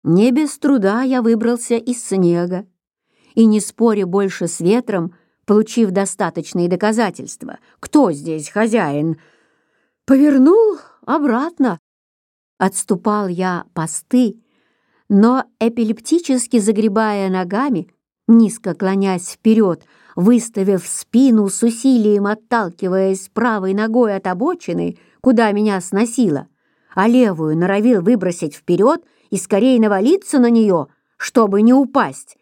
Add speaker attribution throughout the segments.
Speaker 1: Не без труда я выбрался из снега и, не споря больше с ветром, получив достаточные доказательства, кто здесь хозяин, повернул обратно. Отступал я посты, но эпилептически загребая ногами, низко клонясь вперед, выставив спину с усилием, отталкиваясь правой ногой от обочины, куда меня сносило, а левую норовил выбросить вперед и скорее навалиться на нее, чтобы не упасть.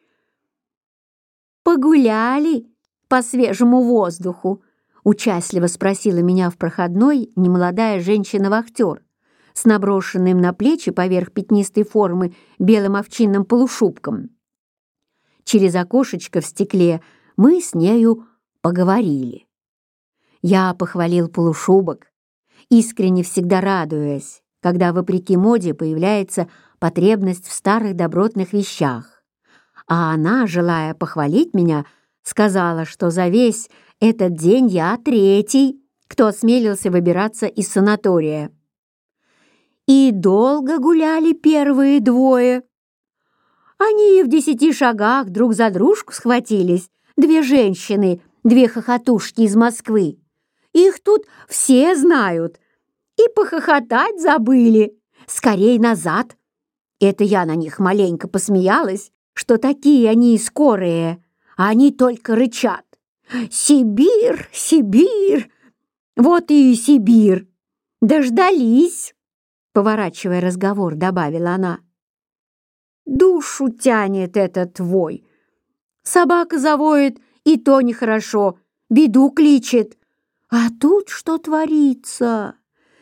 Speaker 1: «Погуляли по свежему воздуху?» — участливо спросила меня в проходной немолодая женщина-вахтер с наброшенным на плечи поверх пятнистой формы белым овчинным полушубком. Через окошечко в стекле мы с нею поговорили. Я похвалил полушубок, искренне всегда радуясь, когда, вопреки моде, появляется потребность в старых добротных вещах. А она, желая похвалить меня, сказала, что за весь этот день я третий, кто осмелился выбираться из санатория. И долго гуляли первые двое. Они в 10 шагах друг за дружку схватились, две женщины, две хохотушки из Москвы. Их тут все знают. И похохотать забыли. Скорей назад. Это я на них маленько посмеялась, что такие они скорые, а они только рычат. «Сибирь, Сибирь! Вот и Сибирь! Дождались!» Поворачивая разговор, добавила она. «Душу тянет этот вой. Собака завоет, и то нехорошо, беду кличет. А тут что творится?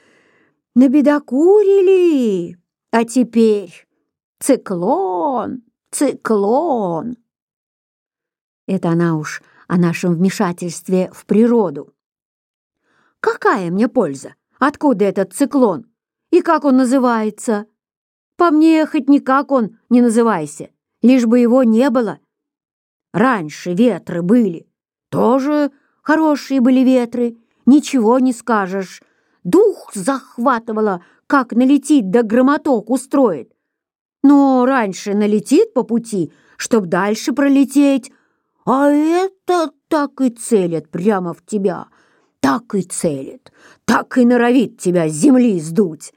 Speaker 1: Набедокурили, а теперь циклон, циклон». Это она уж о нашем вмешательстве в природу. Какая мне польза? Откуда этот циклон? И как он называется? По мне, хоть никак он не называйся, лишь бы его не было. Раньше ветры были, тоже хорошие были ветры, ничего не скажешь. Дух захватывало, как налетит да громоток устроит. Но раньше налетит по пути, чтоб дальше пролететь, а это так и целит прямо в тебя, так и целит, так и норовит тебя с земли сдуть.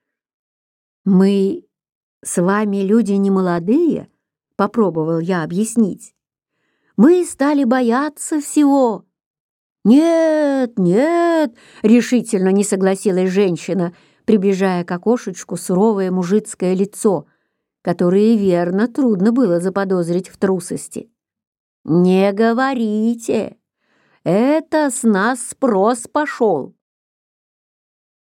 Speaker 1: «Мы с вами люди не молодые», — попробовал я объяснить. «Мы стали бояться всего». «Нет, нет», — решительно не согласилась женщина, приближая к окошечку суровое мужицкое лицо, которое, верно, трудно было заподозрить в трусости. «Не говорите, это с нас спрос пошел.